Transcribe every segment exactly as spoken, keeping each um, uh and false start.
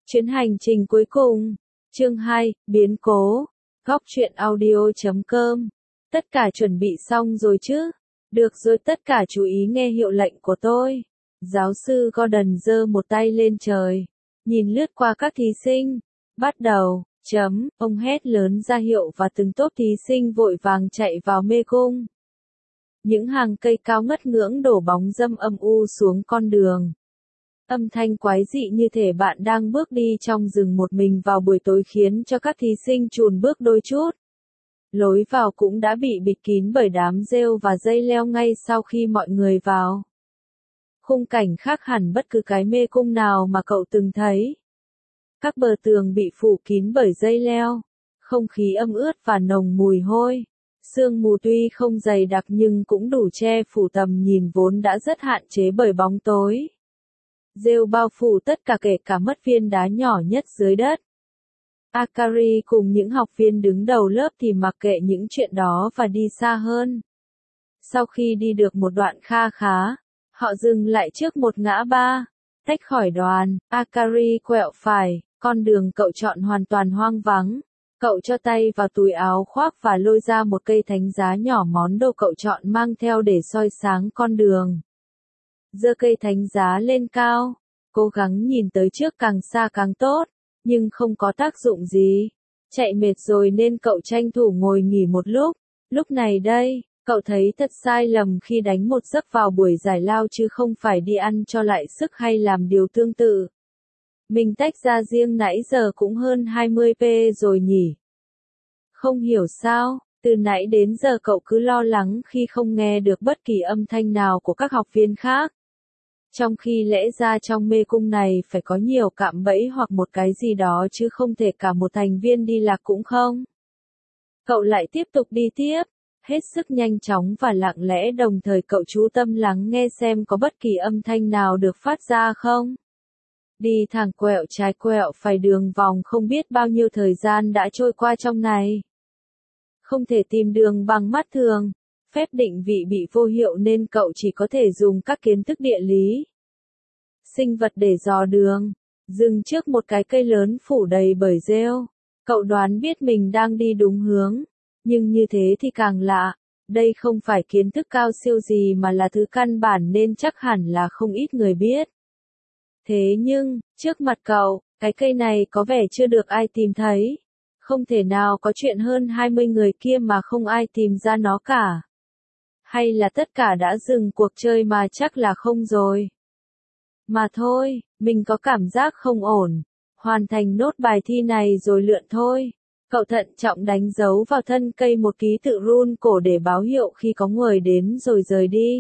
Chuyến hành trình cuối cùng. Chương hai, biến cố. Góc truyện audio chấm com. Tất cả chuẩn bị xong rồi chứ? Được rồi, tất cả chú ý nghe hiệu lệnh của tôi. Giáo sư Gordon giơ một tay lên trời, nhìn lướt qua các thí sinh. Bắt đầu, chấm, ông hét lớn ra hiệu và từng tốp thí sinh vội vàng chạy vào mê cung. Những hàng cây cao ngất ngưỡng đổ bóng râm âm u xuống con đường. Âm thanh quái dị như thể bạn đang bước đi trong rừng một mình vào buổi tối khiến cho các thí sinh chùn bước đôi chút. Lối vào cũng đã bị bịt kín bởi đám rêu và dây leo ngay sau khi mọi người vào. Khung cảnh khác hẳn bất cứ cái mê cung nào mà cậu từng thấy. Các bờ tường bị phủ kín bởi dây leo, không khí ẩm ướt và nồng mùi hôi. Sương mù tuy không dày đặc nhưng cũng đủ che phủ tầm nhìn vốn đã rất hạn chế bởi bóng tối. Rêu bao phủ tất cả kể cả mất viên đá nhỏ nhất dưới đất. Akari cùng những học viên đứng đầu lớp thì mặc kệ những chuyện đó và đi xa hơn. Sau khi đi được một đoạn kha khá, họ dừng lại trước một ngã ba. Tách khỏi đoàn, Akari quẹo phải, con đường cậu chọn hoàn toàn hoang vắng. Cậu cho tay vào túi áo khoác và lôi ra một cây thánh giá nhỏ, món đồ cậu chọn mang theo để soi sáng con đường. Giơ cây thánh giá lên cao, cố gắng nhìn tới trước càng xa càng tốt, nhưng không có tác dụng gì. Chạy mệt rồi nên cậu tranh thủ ngồi nghỉ một lúc. Lúc này đây, cậu thấy thật sai lầm khi đánh một giấc vào buổi giải lao chứ không phải đi ăn cho lại sức hay làm điều tương tự. Mình tách ra riêng nãy giờ cũng hơn hai mươi phút rồi nhỉ. Không hiểu sao, từ nãy đến giờ cậu cứ lo lắng khi không nghe được bất kỳ âm thanh nào của các học viên khác. Trong khi lẽ ra trong mê cung này phải có nhiều cạm bẫy hoặc một cái gì đó chứ không thể cả một thành viên đi lạc cũng không. Cậu lại tiếp tục đi tiếp, hết sức nhanh chóng và lặng lẽ, đồng thời cậu chú tâm lắng nghe xem có bất kỳ âm thanh nào được phát ra không. Đi thẳng quẹo trái quẹo phải đường vòng, không biết bao nhiêu thời gian đã trôi qua trong này. Không thể tìm đường bằng mắt thường, phép định vị bị vô hiệu nên cậu chỉ có thể dùng các kiến thức địa lý, sinh vật để dò đường. Dừng trước một cái cây lớn phủ đầy bởi rêu. Cậu đoán biết mình đang đi đúng hướng, nhưng như thế thì càng lạ. Đây không phải kiến thức cao siêu gì mà là thứ căn bản nên chắc hẳn là không ít người biết. Thế nhưng, trước mặt cậu, cái cây này có vẻ chưa được ai tìm thấy. Không thể nào có chuyện hơn hai mươi người kia mà không ai tìm ra nó cả. Hay là tất cả đã dừng cuộc chơi mà chắc là không rồi. Mà thôi, mình có cảm giác không ổn. Hoàn thành nốt bài thi này rồi lượn thôi. Cậu thận trọng đánh dấu vào thân cây một ký tự run cổ để báo hiệu khi có người đến rồi rời đi.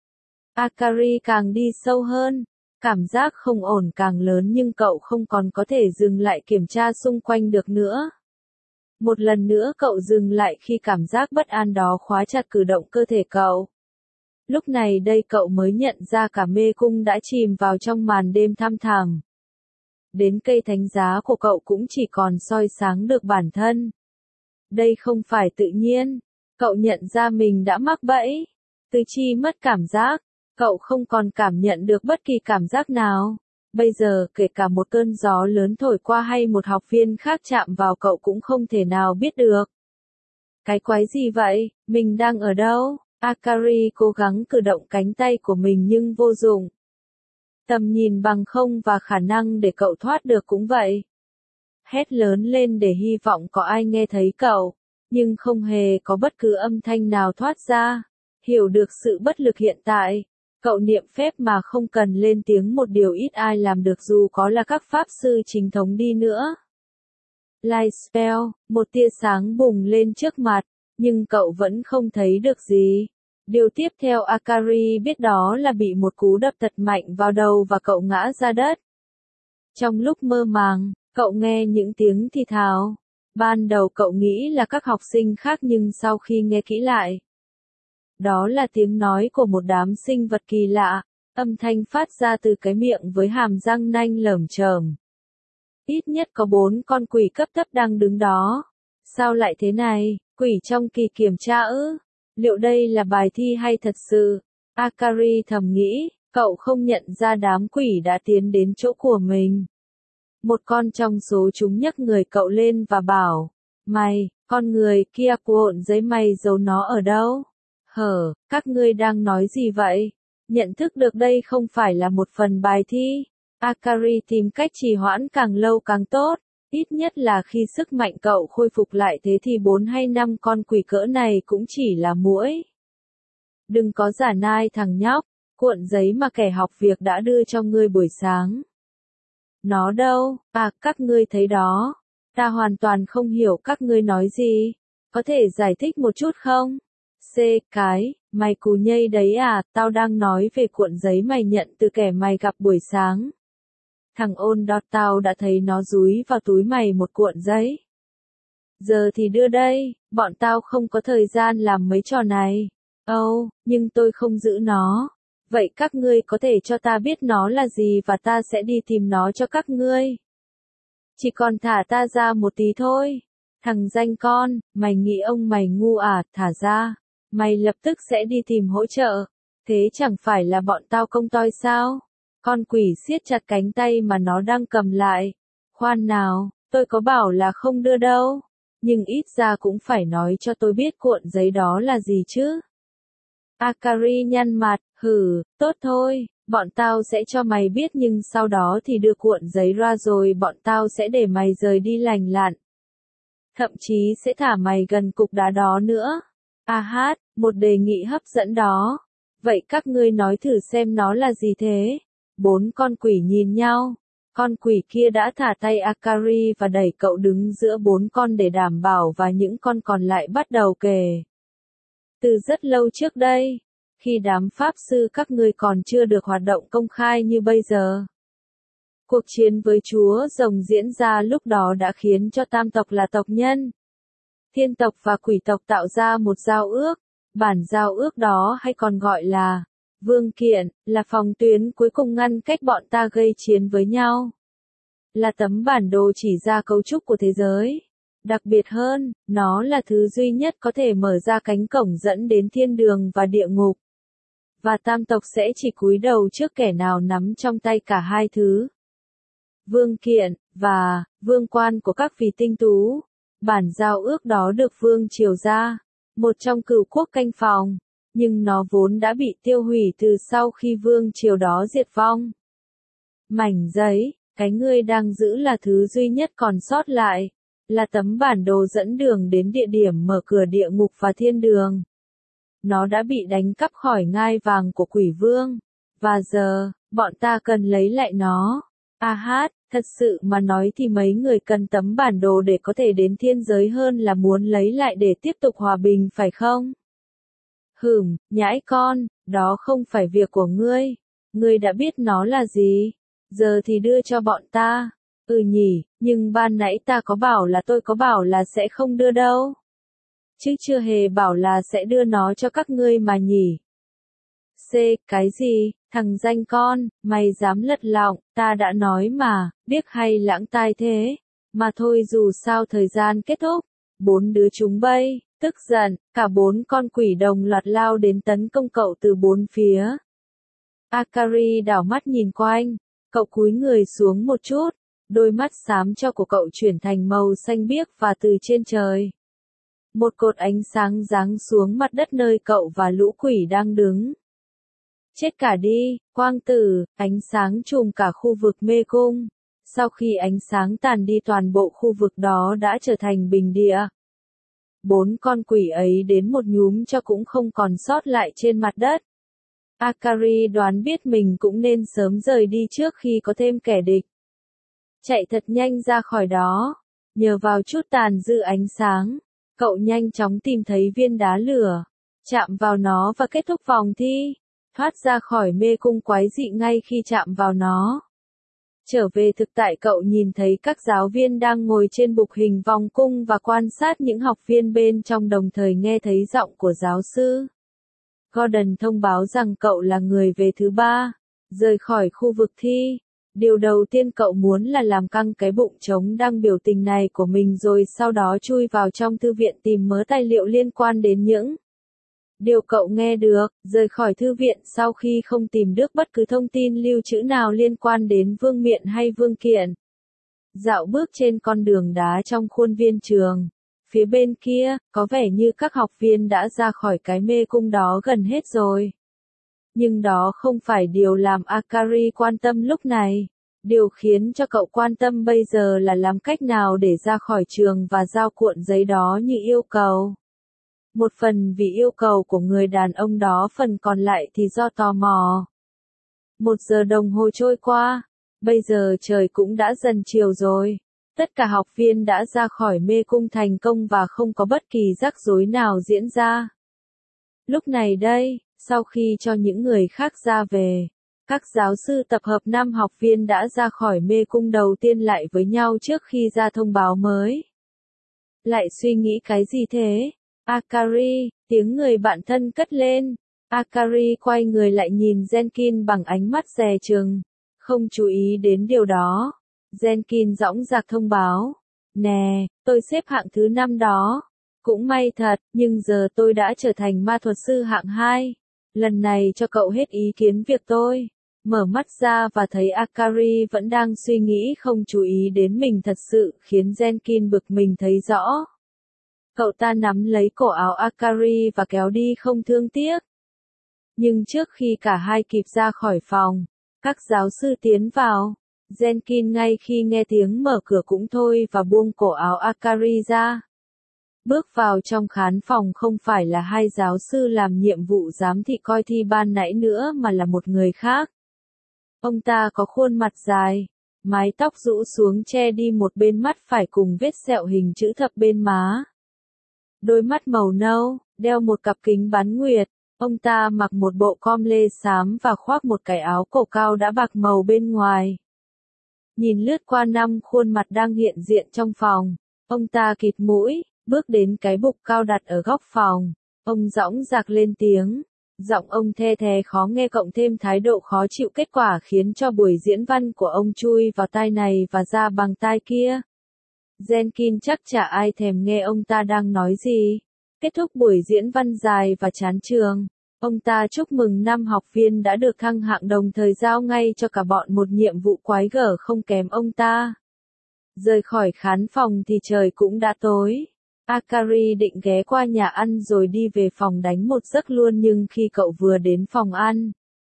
Akari càng đi sâu hơn. Cảm giác không ổn càng lớn nhưng cậu không còn có thể dừng lại kiểm tra xung quanh được nữa. Một lần nữa cậu dừng lại khi cảm giác bất an đó khóa chặt cử động cơ thể cậu. Lúc này đây cậu mới nhận ra cả mê cung đã chìm vào trong màn đêm thăm thẳm. Đến cây thánh giá của cậu cũng chỉ còn soi sáng được bản thân. Đây không phải tự nhiên. Cậu nhận ra mình đã mắc bẫy. Tứ chi mất cảm giác. Cậu không còn cảm nhận được bất kỳ cảm giác nào. Bây giờ kể cả một cơn gió lớn thổi qua hay một học viên khác chạm vào cậu cũng không thể nào biết được. Cái quái gì vậy? Mình đang ở đâu? Akari cố gắng cử động cánh tay của mình nhưng vô dụng. Tầm nhìn bằng không và khả năng để cậu thoát được cũng vậy. Hét lớn lên để hy vọng có ai nghe thấy cậu, nhưng không hề có bất cứ âm thanh nào thoát ra. Hiểu được sự bất lực hiện tại, cậu niệm phép mà không cần lên tiếng, một điều ít ai làm được dù có là các pháp sư chính thống đi nữa. Light spell, một tia sáng bùng lên trước mặt, nhưng cậu vẫn không thấy được gì. Điều tiếp theo Akari biết đó là bị một cú đập thật mạnh vào đầu và cậu ngã ra đất. Trong lúc mơ màng, cậu nghe những tiếng thì thào. Ban đầu cậu nghĩ là các học sinh khác nhưng sau khi nghe kỹ lại, đó là tiếng nói của một đám sinh vật kỳ lạ, âm thanh phát ra từ cái miệng với hàm răng nanh lởm chởm. Ít nhất có bốn con quỷ cấp thấp đang đứng đó. Sao lại thế này? Quỷ trong kỳ kiểm tra ư? Liệu đây là bài thi hay thật sự? Akari thầm nghĩ, cậu không nhận ra đám quỷ đã tiến đến chỗ của mình. Một con trong số chúng nhấc người cậu lên và bảo, mày, con người kia cuộn giấy mày giấu nó ở đâu? Hở, các ngươi đang nói gì vậy? Nhận thức được đây không phải là một phần bài thi. Akari tìm cách trì hoãn càng lâu càng tốt. Ít nhất là khi sức mạnh cậu khôi phục lại thế thì bốn hay năm con quỷ cỡ này cũng chỉ là muỗi. Đừng có giả nai thằng nhóc, cuộn giấy mà kẻ học việc đã đưa cho ngươi buổi sáng. Nó đâu? À, các ngươi thấy đó. Ta hoàn toàn không hiểu các ngươi nói gì. Có thể giải thích một chút không? C. Cái, mày cù nhây đấy à, tao đang nói về cuộn giấy mày nhận từ kẻ mày gặp buổi sáng. Thằng ôn đọt tao đã thấy nó dúi vào túi mày một cuộn giấy. Giờ thì đưa đây, bọn tao không có thời gian làm mấy trò này. Âu, oh, nhưng tôi không giữ nó. Vậy các ngươi có thể cho ta biết nó là gì và ta sẽ đi tìm nó cho các ngươi. Chỉ còn thả ta ra một tí thôi. Thằng danh con, mày nghĩ ông mày ngu à, thả ra. Mày lập tức sẽ đi tìm hỗ trợ. Thế chẳng phải là bọn tao công toi sao? Con quỷ siết chặt cánh tay mà nó đang cầm lại. Khoan nào, tôi có bảo là không đưa đâu. Nhưng ít ra cũng phải nói cho tôi biết cuộn giấy đó là gì chứ. Akari nhăn mặt, hừ, tốt thôi, bọn tao sẽ cho mày biết nhưng sau đó thì đưa cuộn giấy ra rồi bọn tao sẽ để mày rời đi lành lặn. Thậm chí sẽ thả mày gần cục đá đó nữa. A hát, một đề nghị hấp dẫn đó. Vậy các ngươi nói thử xem nó là gì thế? Bốn con quỷ nhìn nhau. Con quỷ kia đã thả tay Akari và đẩy cậu đứng giữa bốn con để đảm bảo và những con còn lại bắt đầu kề. Từ rất lâu trước đây, khi đám pháp sư các ngươi còn chưa được hoạt động công khai như bây giờ. Cuộc chiến với chúa rồng diễn ra lúc đó đã khiến cho tam tộc là tộc nhân, thiên tộc và quỷ tộc tạo ra một giao ước. Bản giao ước đó hay còn gọi là vương kiện, là phòng tuyến cuối cùng ngăn cách bọn ta gây chiến với nhau. Là tấm bản đồ chỉ ra cấu trúc của thế giới. Đặc biệt hơn, nó là thứ duy nhất có thể mở ra cánh cổng dẫn đến thiên đường và địa ngục. Và tam tộc sẽ chỉ cúi đầu trước kẻ nào nắm trong tay cả hai thứ. Vương kiện, và, vương quan của các vị tinh tú. Bản giao ước đó được vương triều ra, một trong cửu quốc canh phòng, nhưng nó vốn đã bị tiêu hủy từ sau khi vương triều đó diệt vong. Mảnh giấy, cái ngươi đang giữ là thứ duy nhất còn sót lại, là tấm bản đồ dẫn đường đến địa điểm mở cửa địa ngục và thiên đường. Nó đã bị đánh cắp khỏi ngai vàng của quỷ vương, và giờ, bọn ta cần lấy lại nó. A hát, thật sự mà nói thì mấy người cần tấm bản đồ để có thể đến thiên giới hơn là muốn lấy lại để tiếp tục hòa bình phải không? Hửm, nhãi con, đó không phải việc của ngươi. Ngươi đã biết nó là gì. Giờ thì đưa cho bọn ta. Ừ nhỉ, nhưng ban nãy ta có bảo là tôi có bảo là sẽ không đưa đâu. Chứ chưa hề bảo là sẽ đưa nó cho các ngươi mà nhỉ. C. Cái gì, thằng danh con, mày dám lật lọng, ta đã nói mà, biết hay lãng tai thế. Mà thôi dù sao thời gian kết thúc, bốn đứa chúng bay, tức giận, cả bốn con quỷ đồng loạt lao đến tấn công cậu từ bốn phía. Akari đảo mắt nhìn quanh, cậu cúi người xuống một chút, đôi mắt xám cho của cậu chuyển thành màu xanh biếc và từ trên trời. Một cột ánh sáng giáng xuống mặt đất nơi cậu và lũ quỷ đang đứng. Chết cả đi, quang tử, ánh sáng trùm cả khu vực mê cung. Sau khi ánh sáng tàn đi toàn bộ khu vực đó đã trở thành bình địa. Bốn con quỷ ấy đến một nhúm cho cũng không còn sót lại trên mặt đất. Akari đoán biết mình cũng nên sớm rời đi trước khi có thêm kẻ địch. Chạy thật nhanh ra khỏi đó. Nhờ vào chút tàn dư ánh sáng, cậu nhanh chóng tìm thấy viên đá lửa. Chạm vào nó và kết thúc vòng thi. Thoát ra khỏi mê cung quái dị ngay khi chạm vào nó. Trở về thực tại cậu nhìn thấy các giáo viên đang ngồi trên bục hình vòng cung và quan sát những học viên bên trong đồng thời nghe thấy giọng của giáo sư. Gordon thông báo rằng cậu là người về thứ ba, rời khỏi khu vực thi. Điều đầu tiên cậu muốn là làm căng cái bụng trống đang biểu tình này của mình rồi sau đó chui vào trong thư viện tìm mớ tài liệu liên quan đến những điều cậu nghe được, rời khỏi thư viện sau khi không tìm được bất cứ thông tin lưu trữ nào liên quan đến vương miện hay vương kiện. dạo bước trên con đường đá trong khuôn viên trường. Phía bên kia, có vẻ như các học viên đã ra khỏi cái mê cung đó gần hết rồi. Nhưng đó không phải điều làm Akari quan tâm lúc này. Điều khiến cho cậu quan tâm bây giờ là làm cách nào để ra khỏi trường và giao cuộn giấy đó như yêu cầu. Một phần vì yêu cầu của người đàn ông đó, phần còn lại thì do tò mò. Một giờ đồng hồ trôi qua, bây giờ trời cũng đã dần chiều rồi. Tất cả học viên đã ra khỏi mê cung thành công và không có bất kỳ rắc rối nào diễn ra. Lúc này đây, sau khi cho những người khác ra về, các giáo sư tập hợp năm học viên đã ra khỏi mê cung đầu tiên lại với nhau trước khi ra thông báo mới. Lại suy nghĩ cái gì thế? Akari, tiếng người bạn thân cất lên. Akari quay người lại nhìn Genkin bằng ánh mắt dè chừng, không chú ý đến điều đó. Genkin dõng dạc thông báo. Nè, tôi xếp hạng thứ năm đó. Cũng may thật, nhưng giờ tôi đã trở thành ma thuật sư hạng hai. Lần này cho cậu hết ý kiến việc tôi. Mở mắt ra và thấy Akari vẫn đang suy nghĩ không chú ý đến mình thật sự khiến Genkin bực mình thấy rõ. Cậu ta nắm lấy cổ áo Akari và kéo đi không thương tiếc. Nhưng trước khi cả hai kịp ra khỏi phòng, các giáo sư tiến vào. Genkin ngay khi nghe tiếng mở cửa cũng thôi và buông cổ áo Akari ra. Bước vào trong khán phòng không phải là hai giáo sư làm nhiệm vụ giám thị coi thi ban nãy nữa mà là một người khác. Ông ta có khuôn mặt dài, mái tóc rũ xuống che đi một bên mắt phải cùng vết sẹo hình chữ thập bên má. Đôi mắt màu nâu, đeo một cặp kính bán nguyệt. Ông ta mặc một bộ com lê xám và khoác một cái áo cổ cao đã bạc màu bên ngoài. Nhìn lướt qua năm khuôn mặt đang hiện diện trong phòng, ông ta khịt mũi, bước đến cái bục cao đặt ở góc phòng. Ông dõng dạc lên tiếng, giọng ông the thé khó nghe cộng thêm thái độ khó chịu, kết quả khiến cho buổi diễn văn của ông chui vào tai này và ra bằng tai kia. Genkin chắc chả ai thèm nghe ông ta đang nói gì. Kết thúc buổi diễn văn dài và chán trường, ông ta chúc mừng năm học viên đã được thăng hạng, đồng thời giao ngay cho cả bọn một nhiệm vụ quái gở không kém ông ta. Rời khỏi khán phòng thì trời cũng đã tối. Akari định ghé qua nhà ăn rồi đi về phòng đánh một giấc luôn, nhưng khi cậu vừa đến phòng ăn,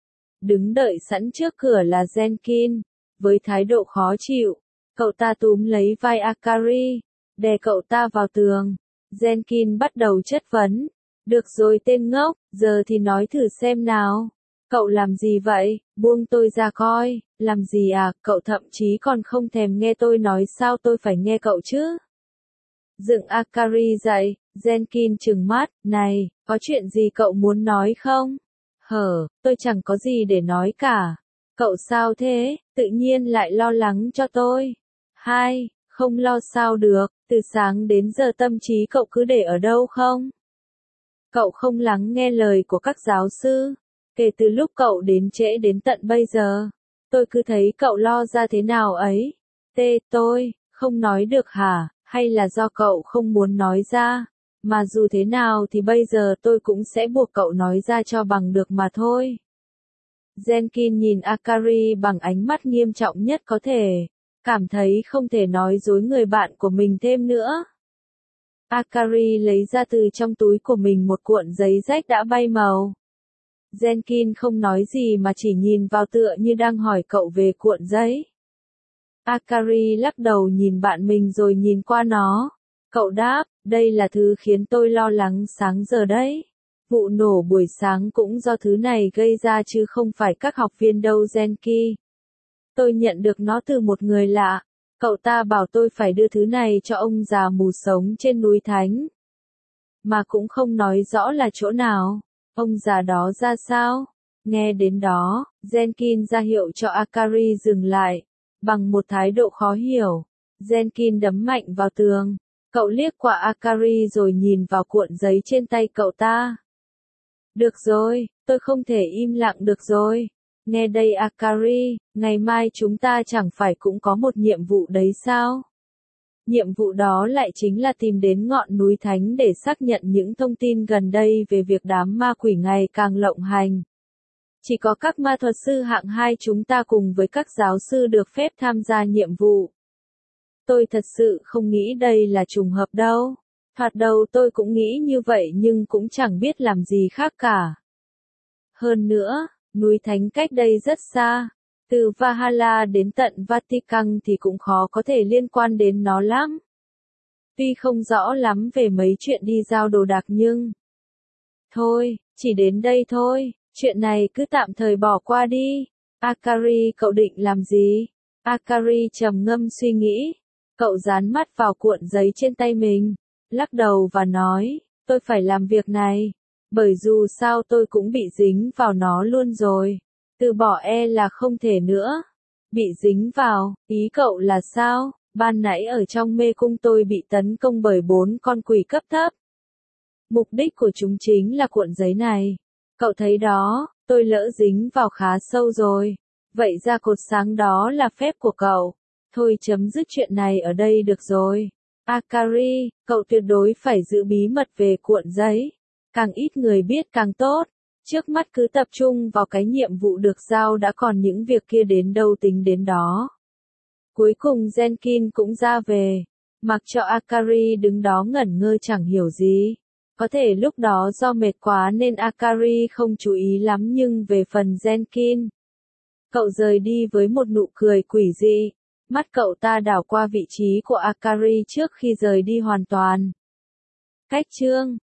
đứng đợi sẵn trước cửa là Genkin. Với thái độ khó chịu, cậu ta túm lấy vai Akari, đè cậu ta vào tường. Genkin bắt đầu chất vấn. Được rồi tên ngốc, giờ thì nói thử xem nào. Cậu làm gì vậy? Buông tôi ra coi. Làm gì à? Cậu thậm chí còn không thèm nghe tôi nói, sao tôi phải nghe cậu chứ? Dựng Akari dậy, Genkin trừng mắt. Này, có chuyện gì cậu muốn nói không? Hở, tôi chẳng có gì để nói cả. Cậu sao thế? Tự nhiên lại lo lắng cho tôi. Hai, không lo sao được, từ sáng đến giờ tâm trí cậu cứ để ở đâu không? Cậu không lắng nghe lời của các giáo sư. Kể từ lúc cậu đến trễ đến tận bây giờ, tôi cứ thấy cậu lo ra thế nào ấy. Tê, tôi, không nói được hả? Hay là do cậu không muốn nói ra? Mà dù thế nào thì bây giờ tôi cũng sẽ buộc cậu nói ra cho bằng được mà thôi. Genkin nhìn Akari bằng ánh mắt nghiêm trọng nhất có thể, cảm thấy không thể nói dối người bạn của mình thêm nữa. Akari lấy ra từ trong túi của mình một cuộn giấy rách đã bay màu. Genkin không nói gì mà chỉ nhìn vào tựa như đang hỏi cậu về cuộn giấy. Akari lắc đầu nhìn bạn mình rồi nhìn qua nó. Cậu đáp, đây là thứ khiến tôi lo lắng sáng giờ đấy. Vụ nổ buổi sáng cũng do thứ này gây ra chứ không phải các học viên đâu Genki. Tôi nhận được nó từ một người lạ. Cậu ta bảo tôi phải đưa thứ này cho ông già mù sống trên núi Thánh. Mà cũng không nói rõ là chỗ nào. Ông già đó ra sao? Nghe đến đó, Genkin ra hiệu cho Akari dừng lại. Bằng một thái độ khó hiểu, Genkin đấm mạnh vào tường. Cậu liếc qua Akari rồi nhìn vào cuộn giấy trên tay cậu ta. Được rồi, tôi không thể im lặng được rồi. Nghe đây Akari, ngày mai chúng ta chẳng phải cũng có một nhiệm vụ đấy sao? Nhiệm vụ đó lại chính là tìm đến ngọn núi Thánh để xác nhận những thông tin gần đây về việc đám ma quỷ ngày càng lộng hành. Chỉ có các ma thuật sư hạng hai chúng ta cùng với các giáo sư được phép tham gia nhiệm vụ. Tôi thật sự không nghĩ đây là trùng hợp đâu. Thoạt đầu tôi cũng nghĩ như vậy nhưng cũng chẳng biết làm gì khác cả. Hơn nữa, núi Thánh cách đây rất xa. Từ Valhalla đến tận Vatican thì cũng khó có thể liên quan đến nó lắm. Tuy không rõ lắm về mấy chuyện đi giao đồ đạc nhưng... Thôi, chỉ đến đây thôi, chuyện này cứ tạm thời bỏ qua đi. Akari, cậu định làm gì? Akari trầm ngâm suy nghĩ. Cậu dán mắt vào cuộn giấy trên tay mình, lắc đầu và nói, tôi phải làm việc này, bởi dù sao tôi cũng bị dính vào nó luôn rồi. Từ bỏ e là không thể nữa. Bị dính vào, ý cậu là sao? Ban nãy ở trong mê cung tôi bị tấn công bởi bốn con quỷ cấp thấp. Mục đích của chúng chính là cuộn giấy này. Cậu thấy đó, tôi lỡ dính vào khá sâu rồi. Vậy ra cột sáng đó là phép của cậu. Thôi chấm dứt chuyện này ở đây được rồi. Akari, cậu tuyệt đối phải giữ bí mật về cuộn giấy. Càng ít người biết càng tốt. Trước mắt cứ tập trung vào cái nhiệm vụ được giao đã, còn những việc kia đến đâu tính đến đó. Cuối cùng Genkin cũng ra về. Mặc cho Akari đứng đó ngẩn ngơ chẳng hiểu gì. Có thể lúc đó do mệt quá nên Akari không chú ý lắm, nhưng về phần Genkin, cậu rời đi với một nụ cười quỷ dị. Mắt cậu ta đảo qua vị trí của Akari trước khi rời đi hoàn toàn. Cách chương